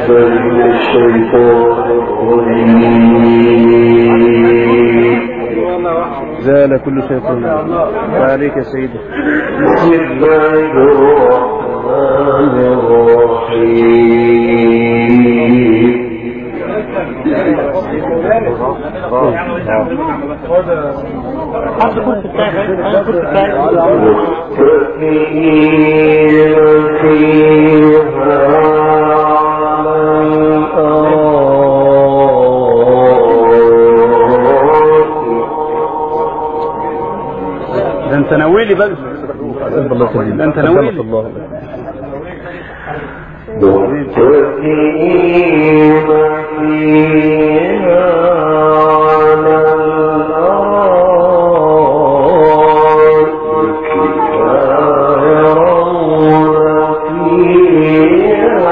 من الشيطان الرجيم. زال كل شيطان. وعليك يا سيدي. بسم الله الرحمن الرحيم. ده انت ناويلي بقى. ده انت ناويلي. متكئين فيها على الأرائك لا يرون فيها.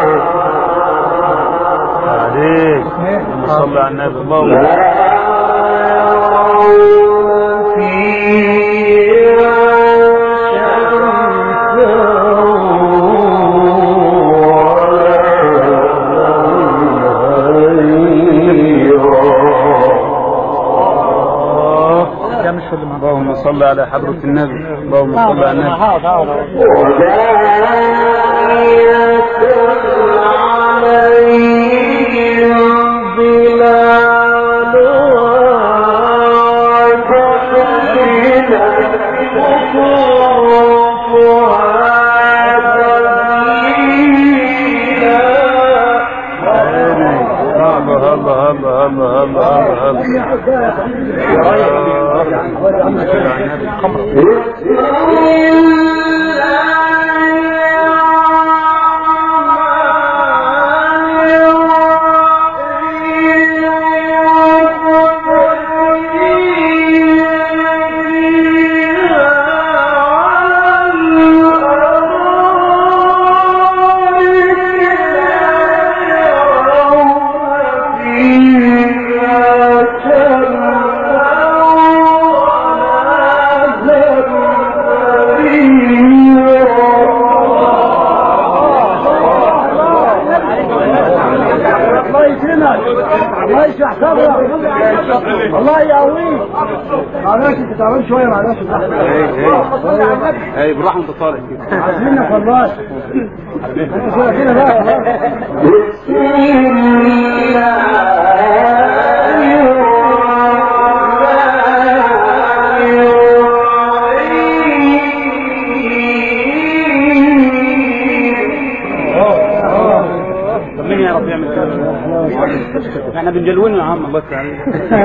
عليك صلى على النبي. الله اللهم صل على حضرة النبي. اللهم صل على النبي. الله يقويك. معلش انت تعبان شويه. معلش اي بالراحه انت طالع كده. عايزينك والله. كده بقى. بسم احنا بنجلون يا عم. الله تعالى.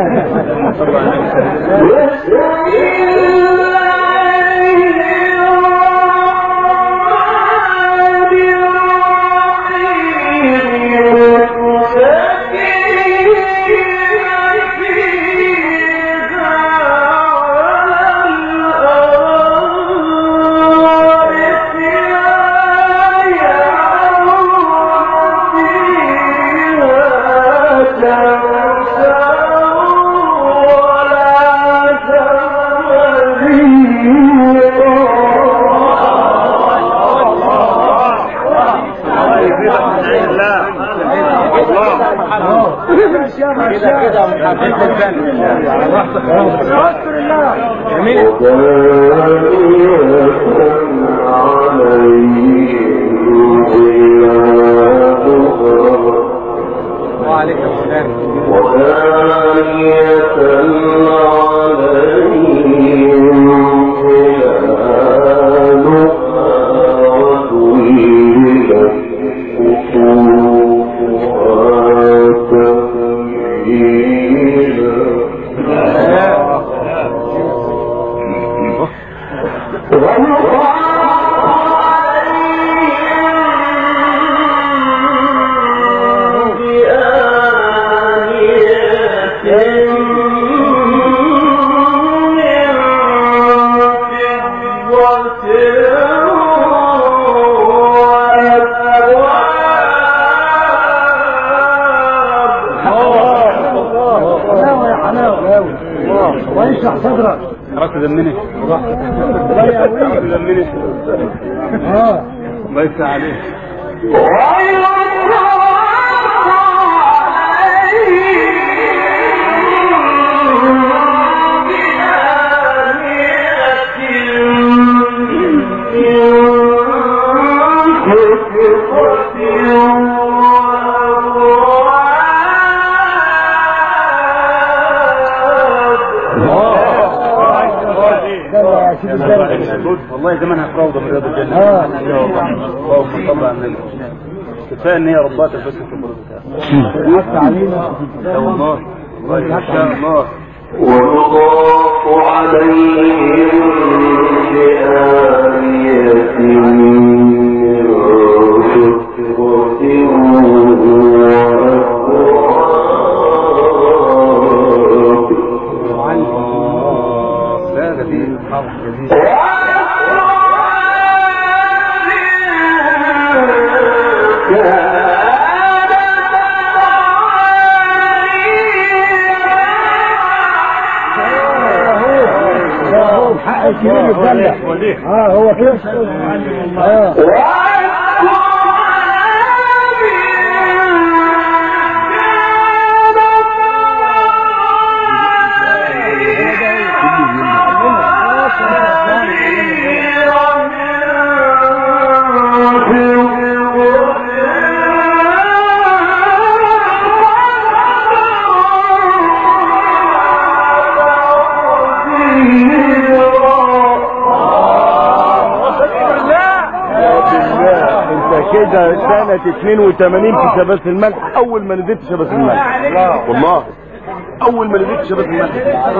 وعليك السلام. ويشرح صدرك. رأس دمني. الله يقويك. دمني. الله يفتح عليك. والله زمانها فروضه من رياض الجنه. اللهم صل على النبي. كفايه ان هي ربات بس في البركه. حتى علينا والله ما شاء الله. ويطاف عليهم بآنية لا جديد حرف جديد. حق الكبير يتدلع. هو كده. كده سنة 82 في شباس الملح، أول ما نزلت شباس الملح. والله أول ما نزلت شباس الملح.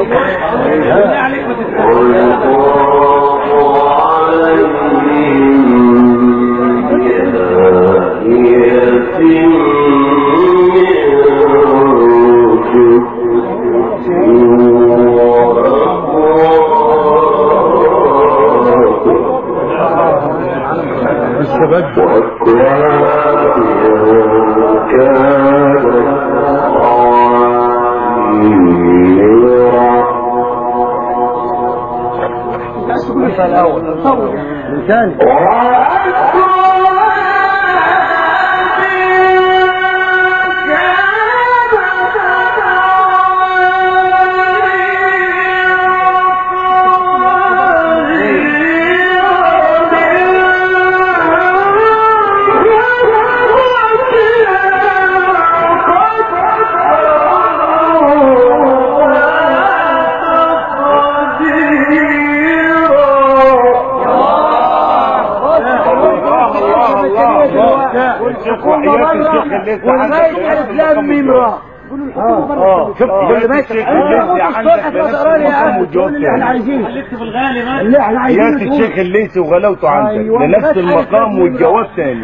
شوف اللي ماشي عندك اللي احنا عايزينه اللي احنا عايزينه الشيخ الليثي وغلاوته عندك لنفس المقام والجواب ثاني.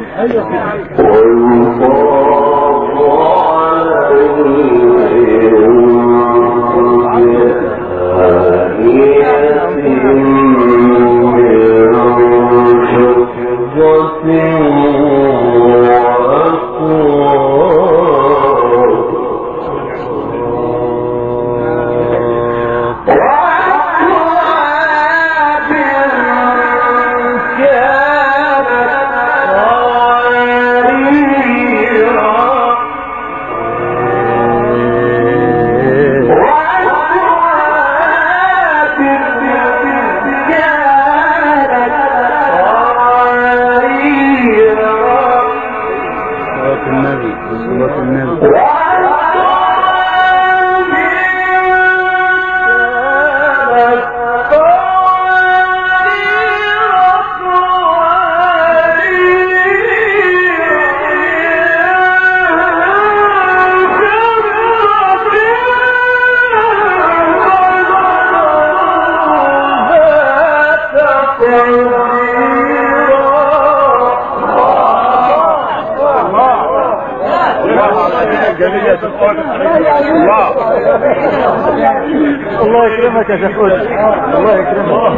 الله يكرمك يا شيخ. الله يكرمك.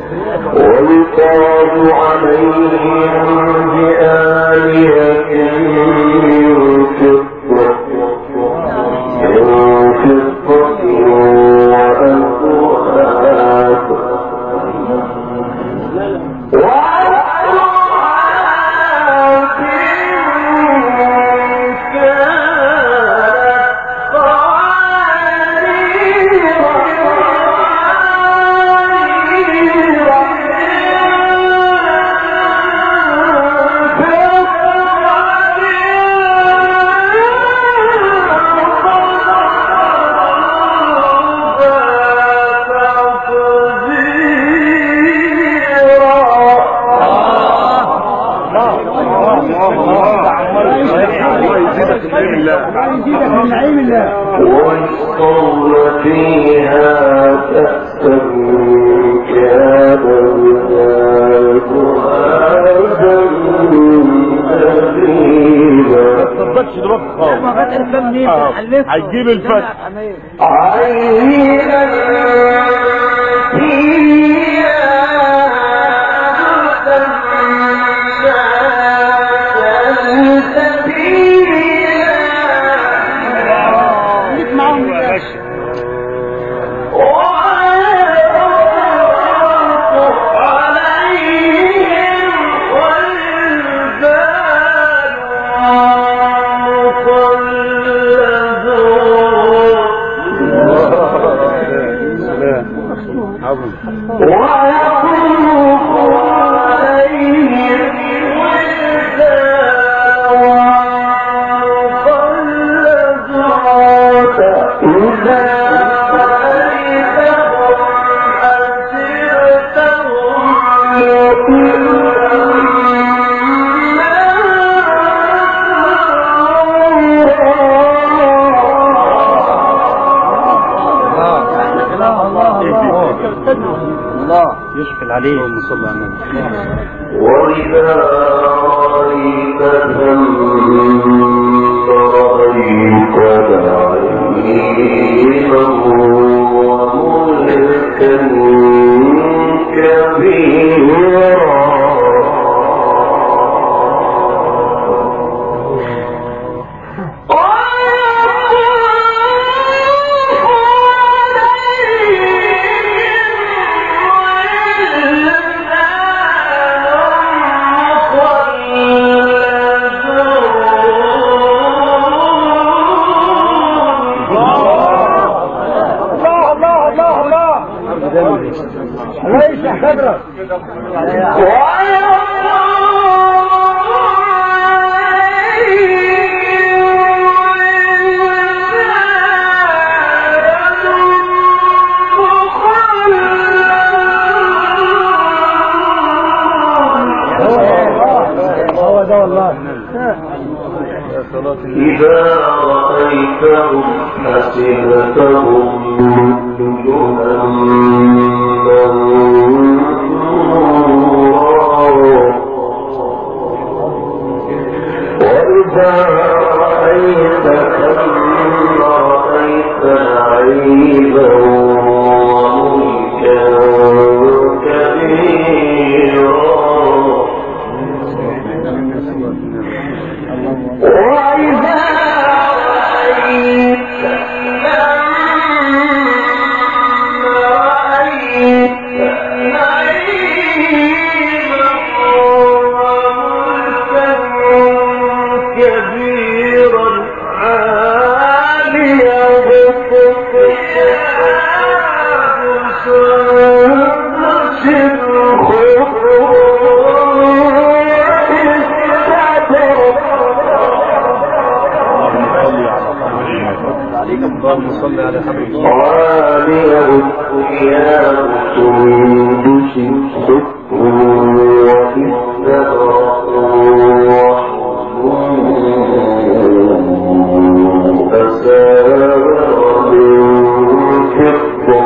ويطاف عليهم بآلية من فضة ويسقون فيها كأسا كان ما تصدقش دلوقتي خالص هتجيب الفتح عينا فيها يشكل عليه اللهم صل على النبي. وإذا رأيت رأيت نعيما وملكا كبيرا ليس خبرة هو ده والله. إذا رأيتهم حسبتهم وإذا رأيت ثم رأيت نعيما وملكا كبيرا وإذا رأيت اللهم صل على حبيبك عاليهم ثياب سندس خضر واستبرق أساور من فضة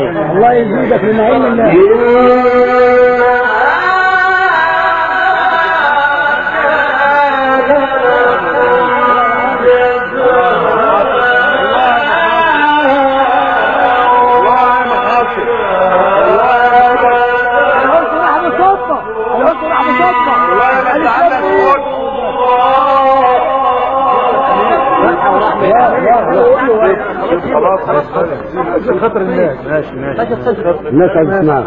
النعيم. الله يزيدك من نعيم الله. عشان خاطر الناس. ماشي الناس عايز تسمعك.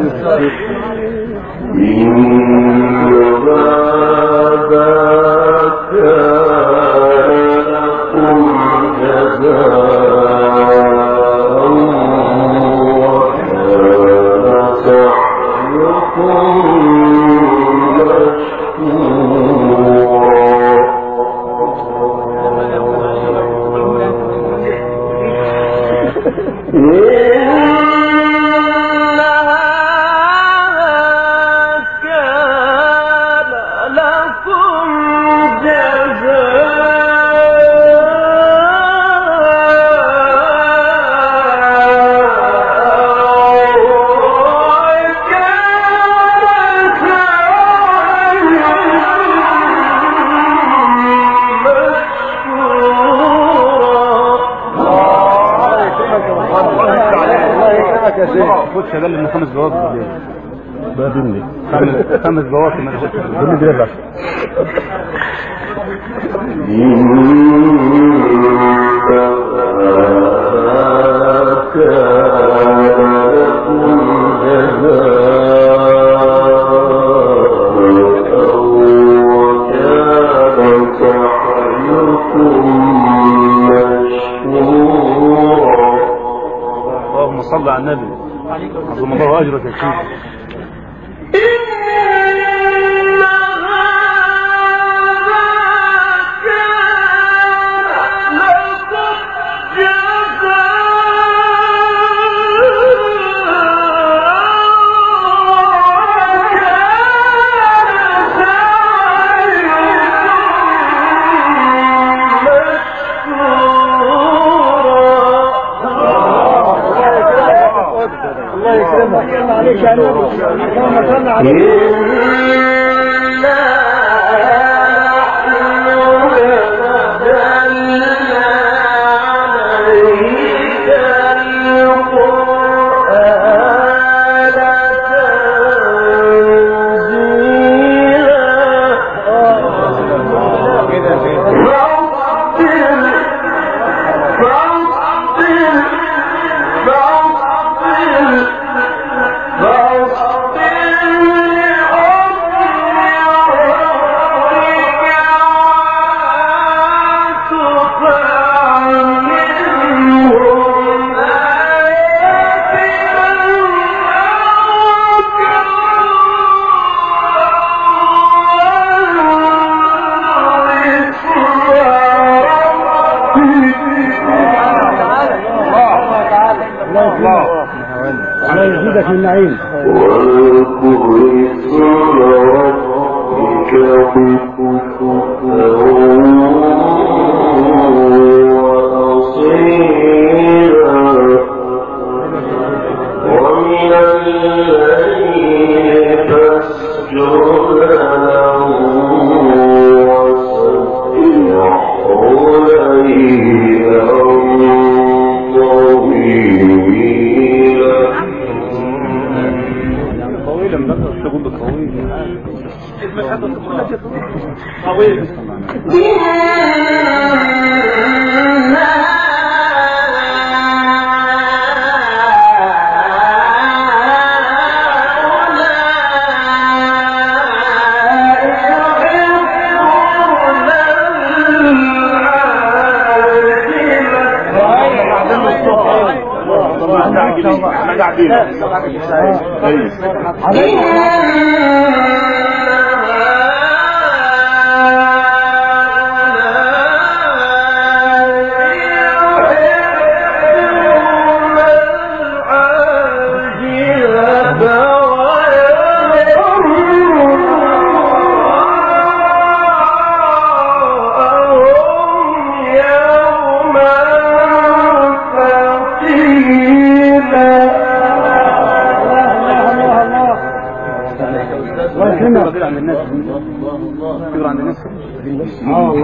خد شغال من 5 جواب بالليل. بقابلني 5 جواب من كل دي بس. اللهم صل على النبي. عظم الله اجرك يا سيدي. الله يزيدك من نعيم. يوما ثقيلا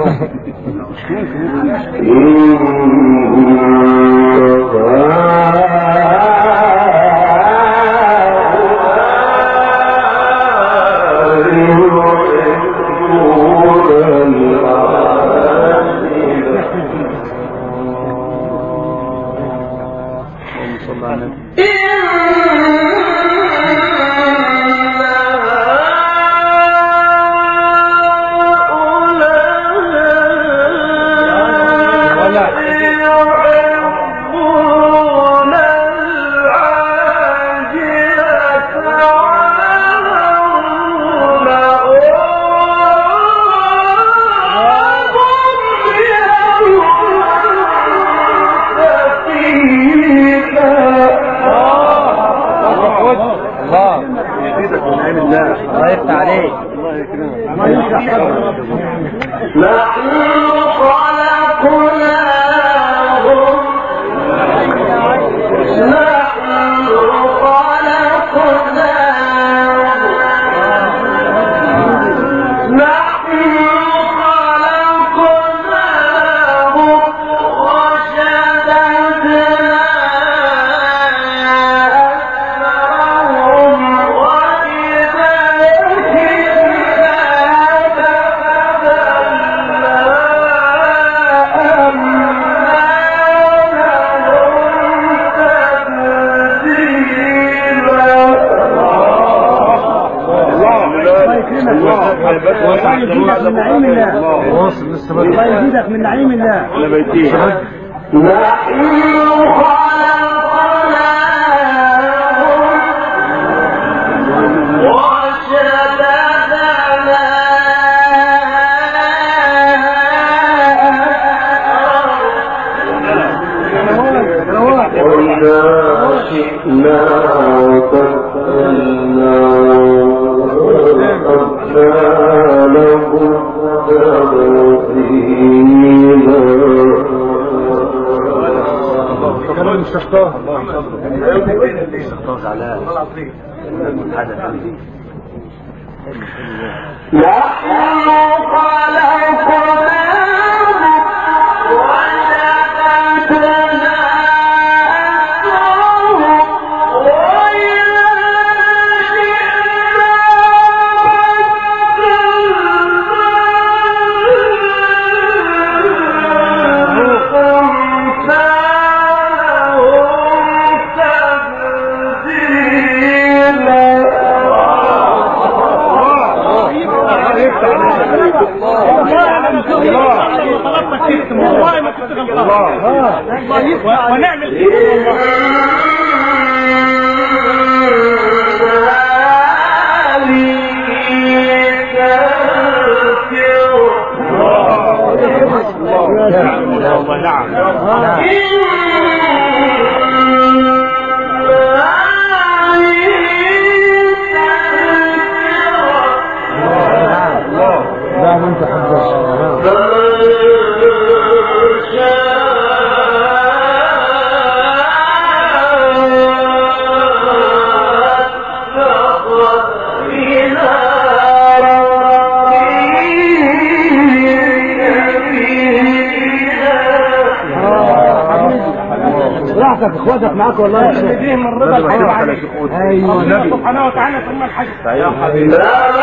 الله يزيدك من نعيم الله. انا بيتي ونعمل اخواتك معاك والله يديهم من رضا الحلو عليك. ايوه ربنا سبحانه وتعالى ثم الحج يا حبيبي.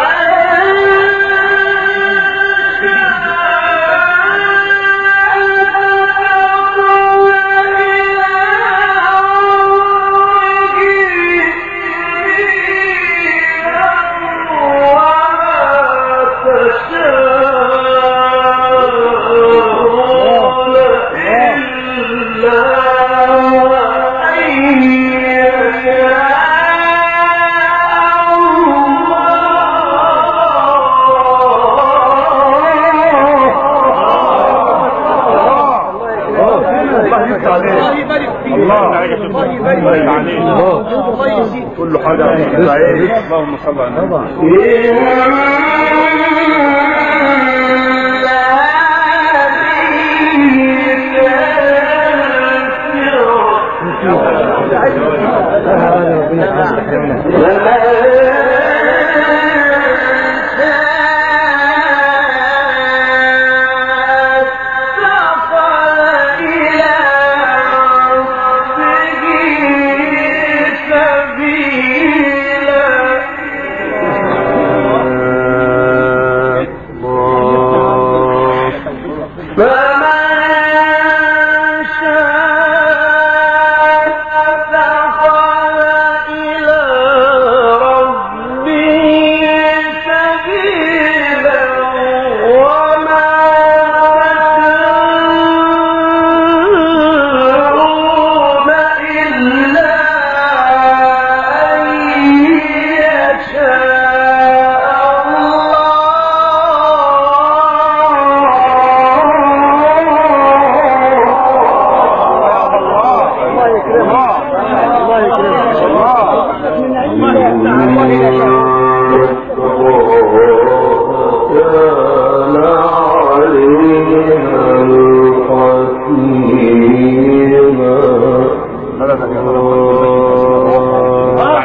كل حاجة اللهم صل على النبي.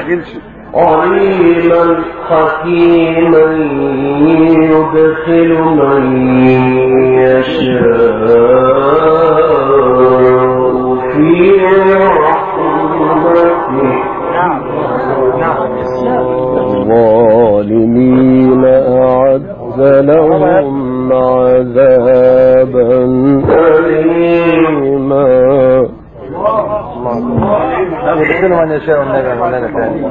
تستعجلش. عليما حكيما يدخل من يشاء في رحمته الظالمين أعد لهم عذابا أليما. يدخل من يشاء النبي مولانا ثاني.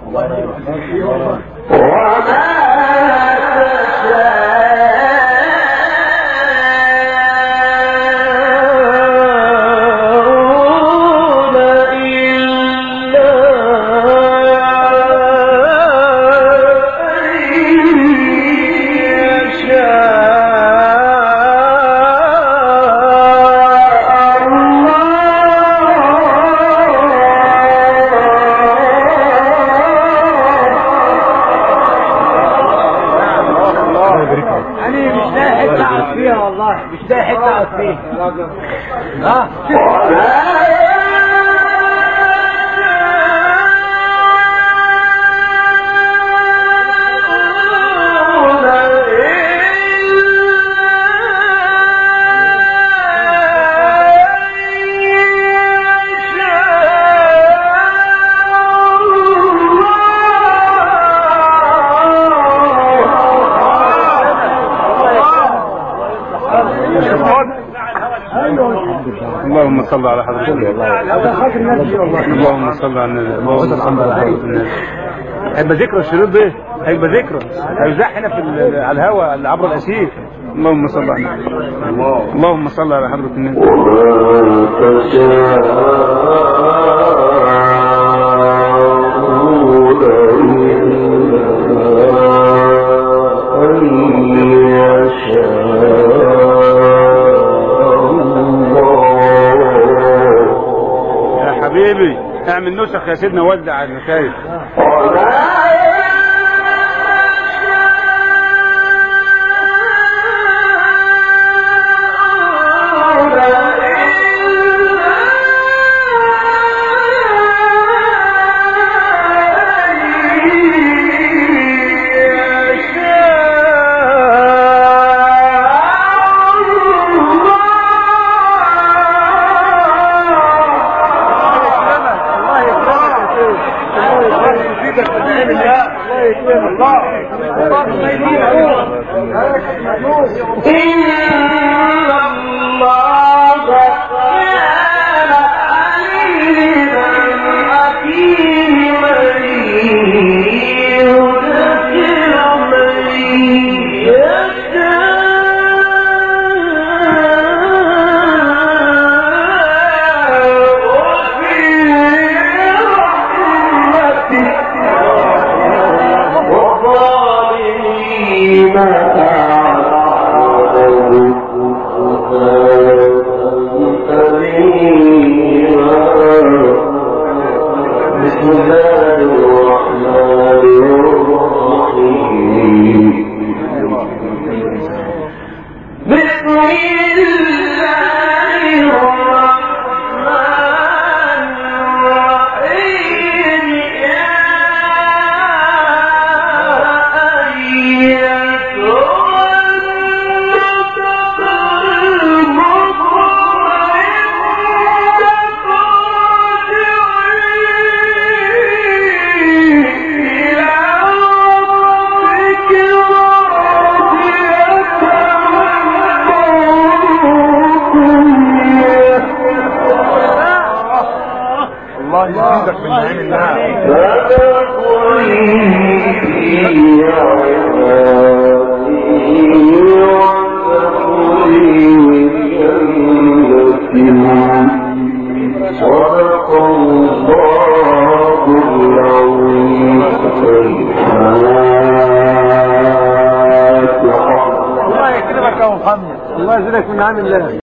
مش ده حته اقف فيه. اللهم صل على حضرتك. اللهم صل على النبي. اللهم صل على النبي. هيبقى ذكرى الشريط ده، هيبقى ذكرى، هيزاح هنا في على الهواء اللي عبر الاسير. اللهم صل على النبي. اللهم صل على حضرة النبي. حبيبي اعمل نسخ يا سيدنا، وزع على المشايخ. الله يكرمك يا محمد، الله يجزيك من عام الله.